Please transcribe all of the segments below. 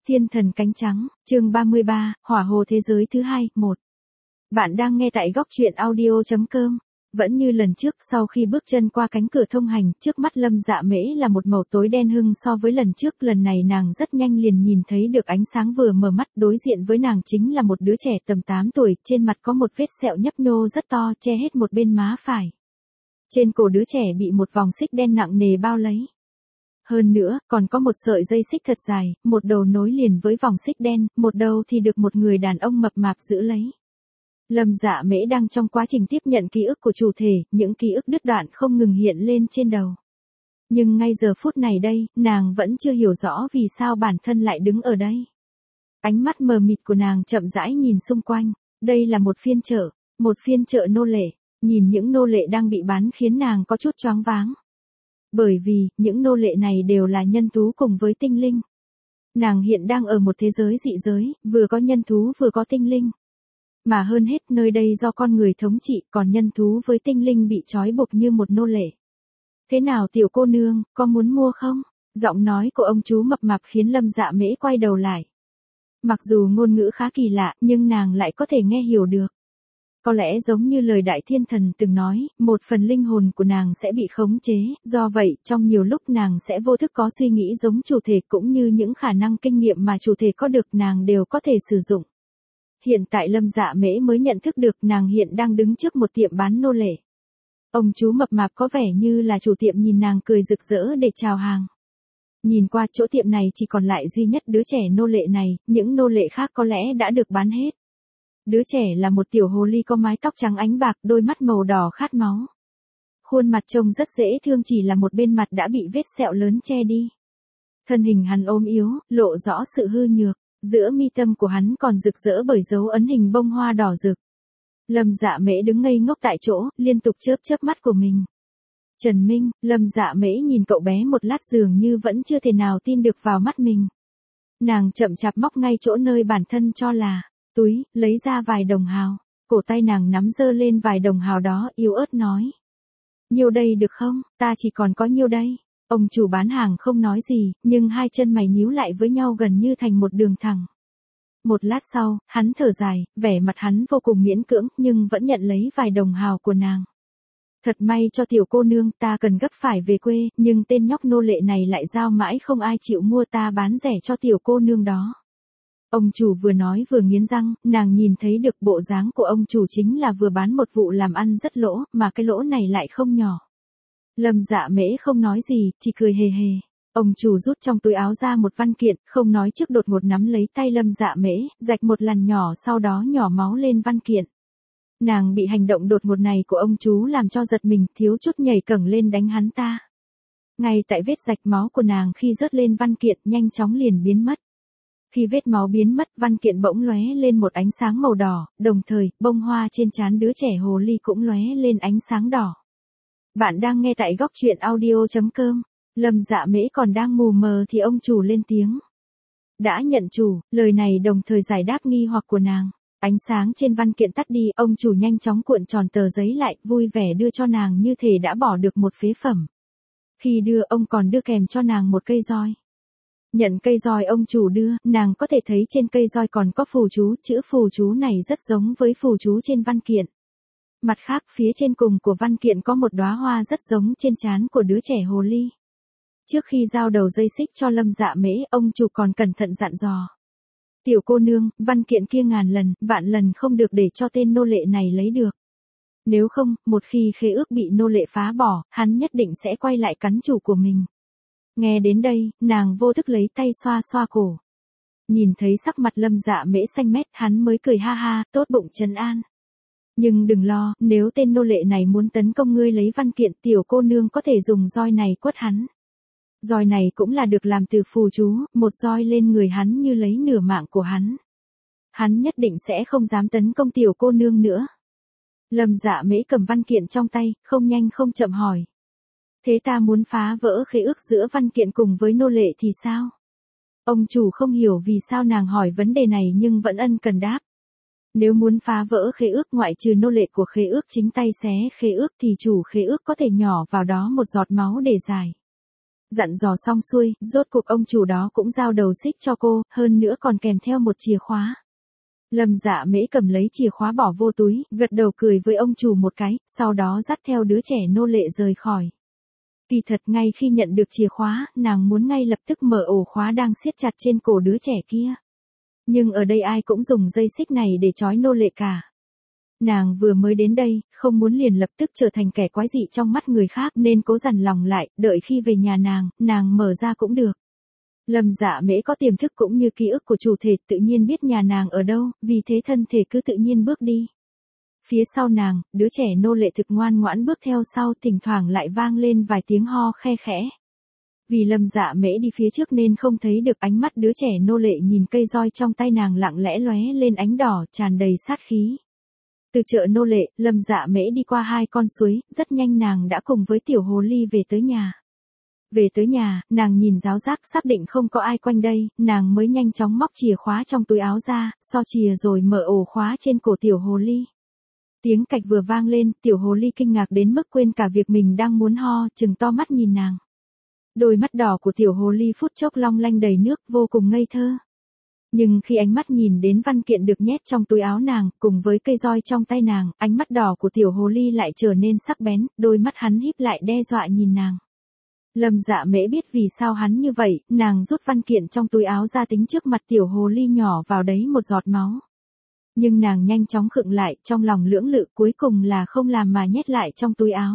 Thiên thần cánh trắng, chương 33, hỏa hồ thế giới thứ hai, 1. Bạn đang nghe tại góc truyện audio.com. Vẫn như lần trước, sau khi bước chân qua cánh cửa thông hành, trước mắt Lâm Dạ Mễ là một màu tối đen hưng so với lần trước. Lần này nàng rất nhanh liền nhìn thấy được ánh sáng, vừa mở mắt đối diện với nàng chính là một đứa trẻ tầm 8 tuổi, trên mặt có một vết sẹo nhấp nhô rất to che hết một bên má phải. Trên cổ đứa trẻ bị một vòng xích đen nặng nề bao lấy. Hơn nữa, còn có một sợi dây xích thật dài, một đầu nối liền với vòng xích đen, một đầu thì được một người đàn ông mập mạp giữ lấy. Lâm Dạ Mễ đang trong quá trình tiếp nhận ký ức của chủ thể, những ký ức đứt đoạn không ngừng hiện lên trên đầu. Nhưng ngay giờ phút này đây, nàng vẫn chưa hiểu rõ vì sao bản thân lại đứng ở đây. Ánh mắt mờ mịt của nàng chậm rãi nhìn xung quanh, đây là một phiên chợ nô lệ, nhìn những nô lệ đang bị bán khiến nàng có chút choáng váng. Bởi vì, những nô lệ này đều là nhân thú cùng với tinh linh. Nàng hiện đang ở một thế giới dị giới, vừa có nhân thú vừa có tinh linh. Mà hơn hết nơi đây do con người thống trị, còn nhân thú với tinh linh bị trói buộc như một nô lệ. Thế nào tiểu cô nương, có muốn mua không? Giọng nói của ông chú mập mạp khiến Lâm Dạ Mễ quay đầu lại. Mặc dù ngôn ngữ khá kỳ lạ, nhưng nàng lại có thể nghe hiểu được. Có lẽ giống như lời Đại Thiên Thần từng nói, một phần linh hồn của nàng sẽ bị khống chế, do vậy, trong nhiều lúc nàng sẽ vô thức có suy nghĩ giống chủ thể, cũng như những khả năng kinh nghiệm mà chủ thể có được nàng đều có thể sử dụng. Hiện tại Lâm Dạ Mễ mới nhận thức được nàng hiện đang đứng trước một tiệm bán nô lệ. Ông chú mập mạp có vẻ như là chủ tiệm nhìn nàng cười rực rỡ để chào hàng. Nhìn qua chỗ tiệm này chỉ còn lại duy nhất đứa trẻ nô lệ này, những nô lệ khác có lẽ đã được bán hết. Đứa trẻ là một tiểu hồ ly có mái tóc trắng ánh bạc, đôi mắt màu đỏ khát máu. Khuôn mặt trông rất dễ thương, chỉ là một bên mặt đã bị vết sẹo lớn che đi. Thân hình hắn ốm yếu, lộ rõ sự hư nhược, giữa mi tâm của hắn còn rực rỡ bởi dấu ấn hình bông hoa đỏ rực. Lâm Dạ Mễ đứng ngây ngốc tại chỗ, liên tục chớp mắt của mình. Trần Minh, Lâm Dạ Mễ nhìn cậu bé một lát dường như vẫn chưa thể nào tin được vào mắt mình. Nàng chậm chạp móc ngay chỗ nơi bản thân cho là túi, lấy ra vài đồng hào, cổ tay nàng nắm giơ lên vài đồng hào đó, yếu ớt nói. Nhiêu đây được không, ta chỉ còn có nhiêu đây. Ông chủ bán hàng không nói gì, nhưng hai chân mày nhíu lại với nhau gần như thành một đường thẳng. Một lát sau, hắn thở dài, vẻ mặt hắn vô cùng miễn cưỡng, nhưng vẫn nhận lấy vài đồng hào của nàng. Thật may cho tiểu cô nương, ta cần gấp phải về quê, nhưng tên nhóc nô lệ này lại giao mãi không ai chịu mua, ta bán rẻ cho tiểu cô nương đó. Ông chủ vừa nói vừa nghiến răng, nàng nhìn thấy được bộ dáng của ông chủ chính là vừa bán một vụ làm ăn rất lỗ, mà cái lỗ này lại không nhỏ. Lâm Dạ Mễ không nói gì, chỉ cười hề hề. Ông chủ rút trong túi áo ra một văn kiện, không nói trước đột ngột nắm lấy tay Lâm Dạ Mễ, rạch một lần nhỏ, sau đó nhỏ máu lên văn kiện. Nàng bị hành động đột ngột này của ông chú làm cho giật mình, thiếu chút nhảy cẫng lên đánh hắn ta. Ngay tại vết rạch máu của nàng khi rớt lên văn kiện nhanh chóng liền biến mất. Khi vết máu biến mất, văn kiện bỗng lóe lên một ánh sáng màu đỏ, đồng thời, bông hoa trên trán đứa trẻ hồ ly cũng lóe lên ánh sáng đỏ. Bạn đang nghe tại góc truyện audio.com. Lâm Dạ Mễ còn đang mù mờ thì ông chủ lên tiếng. Đã nhận chủ, lời này đồng thời giải đáp nghi hoặc của nàng. Ánh sáng trên văn kiện tắt đi, ông chủ nhanh chóng cuộn tròn tờ giấy lại, vui vẻ đưa cho nàng như thể đã bỏ được một phế phẩm. Khi đưa, ông còn đưa kèm cho nàng một cây roi. Nhận cây roi ông chủ đưa, nàng có thể thấy trên cây roi còn có phù chú, chữ phù chú này rất giống với phù chú trên văn kiện. Mặt khác, phía trên cùng của văn kiện có một đóa hoa rất giống trên trán của đứa trẻ hồ ly. Trước khi giao đầu dây xích cho Lâm Dạ Mễ, ông chủ còn cẩn thận dặn dò. Tiểu cô nương, văn kiện kia ngàn lần, vạn lần không được để cho tên nô lệ này lấy được. Nếu không, một khi khế ước bị nô lệ phá bỏ, hắn nhất định sẽ quay lại cắn chủ của mình. Nghe đến đây, nàng vô thức lấy tay xoa xoa cổ. Nhìn thấy sắc mặt Lâm Dạ Mễ xanh mét, hắn mới cười ha ha, tốt bụng trấn an. Nhưng đừng lo, nếu tên nô lệ này muốn tấn công ngươi lấy văn kiện, tiểu cô nương có thể dùng roi này quất hắn. Roi này cũng là được làm từ phù chú, một roi lên người hắn như lấy nửa mạng của hắn. Hắn nhất định sẽ không dám tấn công tiểu cô nương nữa. Lâm Dạ Mễ cầm văn kiện trong tay, không nhanh không chậm hỏi. Thế ta muốn phá vỡ khế ước giữa văn kiện cùng với nô lệ thì sao? Ông chủ không hiểu vì sao nàng hỏi vấn đề này nhưng vẫn ân cần đáp. Nếu muốn phá vỡ khế ước ngoại trừ nô lệ của khế ước chính tay xé khế ước thì chủ khế ước có thể nhỏ vào đó một giọt máu để giải. Dặn dò xong xuôi, rốt cuộc ông chủ đó cũng giao đầu xích cho cô, hơn nữa còn kèm theo một chìa khóa. Lâm Dạ Mễ cầm lấy chìa khóa bỏ vô túi, gật đầu cười với ông chủ một cái, sau đó dắt theo đứa trẻ nô lệ rời khỏi. Kỳ thật ngay khi nhận được chìa khóa, nàng muốn ngay lập tức mở ổ khóa đang siết chặt trên cổ đứa trẻ kia. Nhưng ở đây ai cũng dùng dây xích này để trói nô lệ cả. Nàng vừa mới đến đây, không muốn liền lập tức trở thành kẻ quái dị trong mắt người khác nên cố dằn lòng lại, đợi khi về nhà nàng mở ra cũng được. Lâm Dạ Mễ có tiềm thức cũng như ký ức của chủ thể, tự nhiên biết nhà nàng ở đâu, vì thế thân thể cứ tự nhiên bước đi. Phía sau nàng, đứa trẻ nô lệ thực ngoan ngoãn bước theo sau, thỉnh thoảng lại vang lên vài tiếng ho khe khẽ. Vì Lâm Dạ Mễ đi phía trước nên không thấy được ánh mắt đứa trẻ nô lệ nhìn cây roi trong tay nàng lặng lẽ lóe lên ánh đỏ tràn đầy sát khí. Từ chợ nô lệ, Lâm Dạ Mễ đi qua 2 con suối, rất nhanh nàng đã cùng với tiểu hồ ly về tới nhà. Về tới nhà, nàng nhìn giáo giác xác định không có ai quanh đây, nàng mới nhanh chóng móc chìa khóa trong túi áo ra, so chìa rồi mở ổ khóa trên cổ tiểu hồ ly. Tiếng cạch vừa vang lên, tiểu hồ ly kinh ngạc đến mức quên cả việc mình đang muốn ho, trừng to mắt nhìn nàng. Đôi mắt đỏ của tiểu hồ ly phút chốc long lanh đầy nước, vô cùng ngây thơ. Nhưng khi ánh mắt nhìn đến văn kiện được nhét trong túi áo nàng, cùng với cây roi trong tay nàng, ánh mắt đỏ của tiểu hồ ly lại trở nên sắc bén, đôi mắt hắn híp lại đe dọa nhìn nàng. Lâm Dạ Mễ biết vì sao hắn như vậy, nàng rút văn kiện trong túi áo ra tính trước mặt tiểu hồ ly nhỏ vào đấy một giọt máu. Nhưng nàng nhanh chóng khựng lại, trong lòng lưỡng lự cuối cùng là không làm mà nhét lại trong túi áo.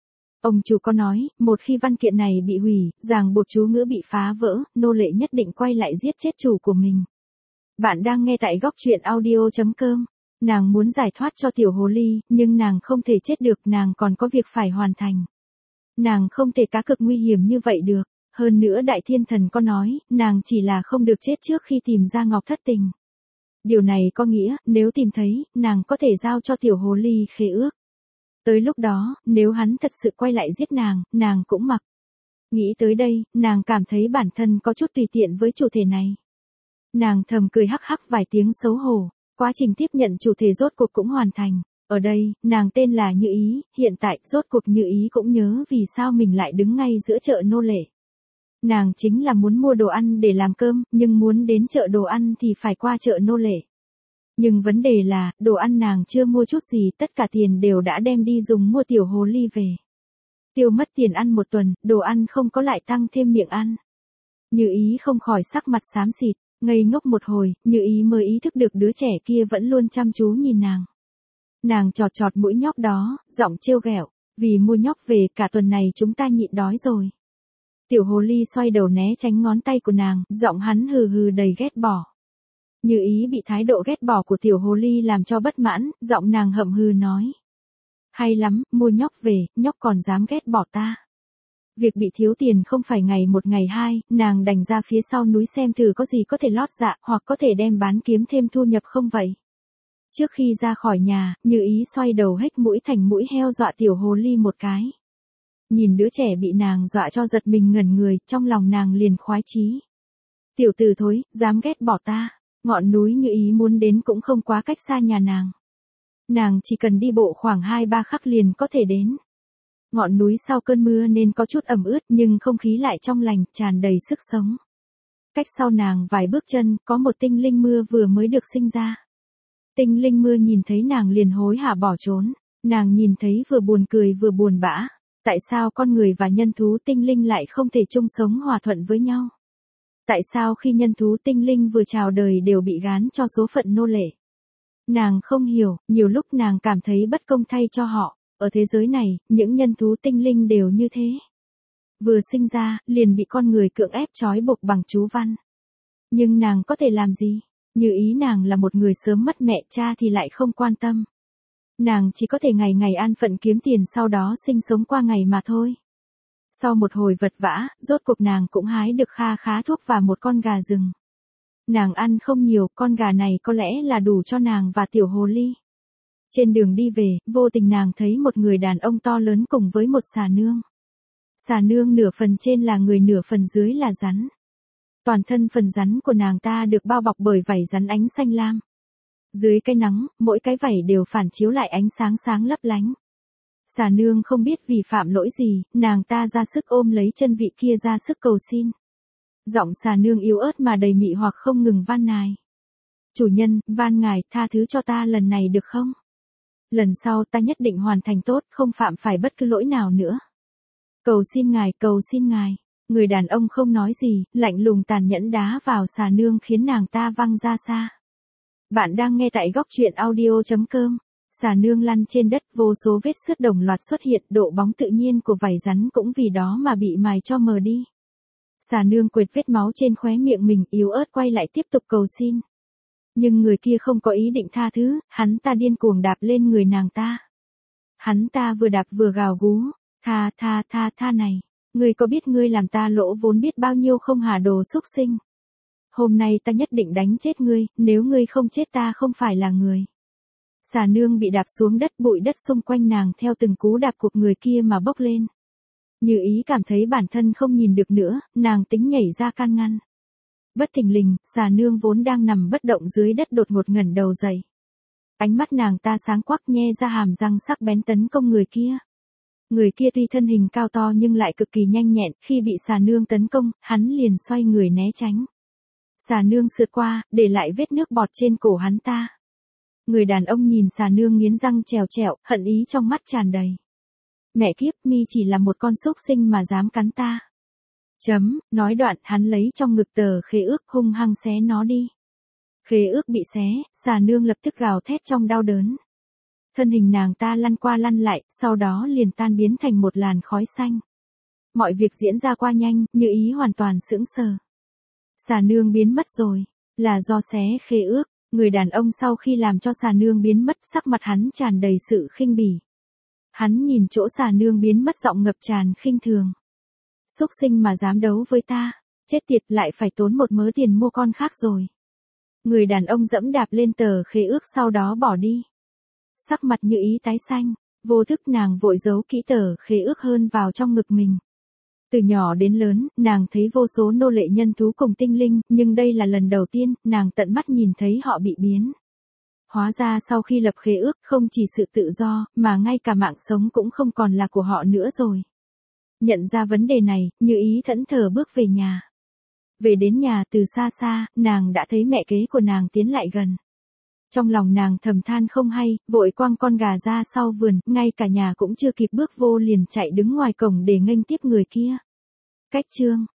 Ông chủ có nói, một khi văn kiện này bị hủy, ràng buộc chú ngữ bị phá vỡ, nô lệ nhất định quay lại giết chết chủ của mình. Bạn đang nghe tại góc truyện audio.com. Nàng muốn giải thoát cho tiểu hồ ly, nhưng nàng không thể chết được, nàng còn có việc phải hoàn thành. Nàng không thể cá cược nguy hiểm như vậy được, hơn nữa Đại Thiên Thần có nói, nàng chỉ là không được chết trước khi tìm ra Ngọc Thất Tình. Điều này có nghĩa, nếu tìm thấy, nàng có thể giao cho tiểu hồ ly khế ước. Tới lúc đó, nếu hắn thật sự quay lại giết nàng cũng mặc. Nghĩ tới đây, nàng cảm thấy bản thân có chút tùy tiện với chủ thể này. Nàng thầm cười hắc hắc vài tiếng xấu hổ, quá trình tiếp nhận chủ thể rốt cuộc cũng hoàn thành. Ở đây, nàng tên là Như Ý, hiện tại rốt cuộc Như Ý cũng nhớ vì sao mình lại đứng ngay giữa chợ nô lệ. Nàng chính là muốn mua đồ ăn để làm cơm, nhưng muốn đến chợ đồ ăn thì phải qua chợ nô lệ. Nhưng vấn đề là, đồ ăn nàng chưa mua chút gì, tất cả tiền đều đã đem đi dùng mua tiểu hồ ly về. Tiêu mất tiền ăn 1 tuần, đồ ăn không có lại tăng thêm miệng ăn. Như Ý không khỏi sắc mặt xám xịt, ngây ngốc một hồi, Như Ý mới ý thức được đứa trẻ kia vẫn luôn chăm chú nhìn nàng. Nàng chọt chọt mũi nhóc đó, giọng trêu ghẹo, vì mua nhóc về cả tuần này chúng ta nhịn đói rồi. Tiểu hồ ly xoay đầu né tránh ngón tay của nàng, giọng hắn hừ hừ đầy ghét bỏ. Như Ý bị thái độ ghét bỏ của tiểu hồ ly làm cho bất mãn, giọng nàng hậm hừ nói. Hay lắm, mua nhóc về, nhóc còn dám ghét bỏ ta. Việc bị thiếu tiền không phải ngày 1 ngày 2, nàng đành ra phía sau núi xem thử có gì có thể lót dạ, hoặc có thể đem bán kiếm thêm thu nhập không vậy. Trước khi ra khỏi nhà, Như Ý xoay đầu hếch mũi thành mũi heo dọa tiểu hồ ly một cái. Nhìn đứa trẻ bị nàng dọa cho giật mình ngẩn người, trong lòng nàng liền khoái chí. Tiểu tử thối, dám ghét bỏ ta. Ngọn núi Như Ý muốn đến cũng không quá cách xa nhà nàng. Nàng chỉ cần đi bộ khoảng 2-3 khắc liền có thể đến. Ngọn núi sau cơn mưa nên có chút ẩm ướt nhưng không khí lại trong lành, tràn đầy sức sống. Cách sau nàng vài bước chân, có một tinh linh mưa vừa mới được sinh ra. Tinh linh mưa nhìn thấy nàng liền hối hả bỏ trốn. Nàng nhìn thấy vừa buồn cười vừa buồn bã. Tại sao con người và nhân thú tinh linh lại không thể chung sống hòa thuận với nhau? Tại sao khi nhân thú tinh linh vừa chào đời đều bị gán cho số phận nô lệ? Nàng không hiểu, nhiều lúc nàng cảm thấy bất công thay cho họ. Ở thế giới này, những nhân thú tinh linh đều như thế. Vừa sinh ra, liền bị con người cưỡng ép trói buộc bằng chú văn. Nhưng nàng có thể làm gì? Như Ý nàng là một người sớm mất mẹ, cha thì lại không quan tâm. Nàng chỉ có thể ngày ngày an phận kiếm tiền sau đó sinh sống qua ngày mà thôi. Sau một hồi vật vã, rốt cuộc nàng cũng hái được kha khá thuốc và một con gà rừng. Nàng ăn không nhiều, con gà này có lẽ là đủ cho nàng và tiểu hồ ly. Trên đường đi về, vô tình nàng thấy một người đàn ông to lớn cùng với một xà nương. Xà nương nửa phần trên là người nửa phần dưới là rắn. Toàn thân phần rắn của nàng ta được bao bọc bởi vảy rắn ánh xanh lam. Dưới cái nắng, mỗi cái vảy đều phản chiếu lại ánh sáng sáng lấp lánh. Xà nương không biết vì phạm lỗi gì, nàng ta ra sức ôm lấy chân vị kia ra sức cầu xin. Giọng xà nương yếu ớt mà đầy mị hoặc không ngừng van nài. Chủ nhân, van ngài tha thứ cho ta lần này được không? Lần sau ta nhất định hoàn thành tốt, không phạm phải bất cứ lỗi nào nữa. Cầu xin ngài, cầu xin ngài. Người đàn ông không nói gì, lạnh lùng tàn nhẫn đá vào xà nương khiến nàng ta văng ra xa. Bạn đang nghe tại góc truyện audio.com. Xà nương lăn trên đất, vô số vết xước đồng loạt xuất hiện, độ bóng tự nhiên của vảy rắn cũng vì đó mà bị mài cho mờ đi. Xà nương quệt vết máu trên khóe miệng mình, yếu ớt quay lại tiếp tục cầu xin. Nhưng người kia không có ý định tha thứ, hắn ta điên cuồng đạp lên người nàng ta. Hắn ta vừa đạp vừa gào gú, tha này, ngươi có biết ngươi làm ta lỗ vốn biết bao nhiêu không hả đồ xúc sinh? Hôm nay ta nhất định đánh chết ngươi, nếu ngươi không chết ta không phải là người. Xà nương bị đạp xuống đất, bụi đất xung quanh nàng theo từng cú đạp của người kia mà bốc lên. Như ý cảm thấy bản thân không nhìn được nữa, nàng tính nhảy ra can ngăn. Bất thình lình, xà nương vốn đang nằm bất động dưới đất đột ngột ngẩng đầu dậy. Ánh mắt nàng ta sáng quắc, nhe ra hàm răng sắc bén tấn công người kia. Người kia tuy thân hình cao to nhưng lại cực kỳ nhanh nhẹn, khi bị xà nương tấn công, hắn liền xoay người né tránh. Xà nương sượt qua, để lại vết nước bọt trên cổ hắn ta. Người đàn ông nhìn xà nương nghiến răng trèo trẹo, hận ý trong mắt tràn đầy. Mẹ kiếp, mi chỉ là một con xúc sinh mà dám cắn ta. Nói đoạn, hắn lấy trong ngực tờ khế ước hung hăng xé nó đi. Khế ước bị xé, xà nương lập tức gào thét trong đau đớn. Thân hình nàng ta lăn qua lăn lại, sau đó liền tan biến thành một làn khói xanh. Mọi việc diễn ra qua nhanh, Như ý hoàn toàn sững sờ. Xà nương biến mất rồi, là do xé khế ước. Người đàn ông sau khi làm cho xà nương biến mất, sắc mặt hắn tràn đầy sự khinh bỉ. Hắn nhìn chỗ xà nương biến mất, giọng ngập tràn khinh thường. Xúc sinh mà dám đấu với ta, chết tiệt, lại phải tốn một mớ tiền mua con khác rồi. Người đàn ông dẫm đạp lên tờ khế ước sau đó bỏ đi. Sắc mặt Như ý tái xanh, vô thức nàng vội giấu kỹ tờ khế ước hơn vào trong ngực mình. Từ nhỏ đến lớn, nàng thấy vô số nô lệ nhân thú cùng tinh linh, nhưng đây là lần đầu tiên, nàng tận mắt nhìn thấy họ bị biến. Hóa ra sau khi lập khế ước, không chỉ sự tự do, mà ngay cả mạng sống cũng không còn là của họ nữa rồi. Nhận ra vấn đề này, Như ý thẫn thờ bước về nhà. Về đến nhà, từ xa xa, nàng đã thấy mẹ kế của nàng tiến lại gần. Trong lòng nàng thầm than không hay, vội quăng con gà ra sau vườn, ngay cả nhà cũng chưa kịp bước vô liền chạy đứng ngoài cổng để nghênh tiếp người kia. Cách chương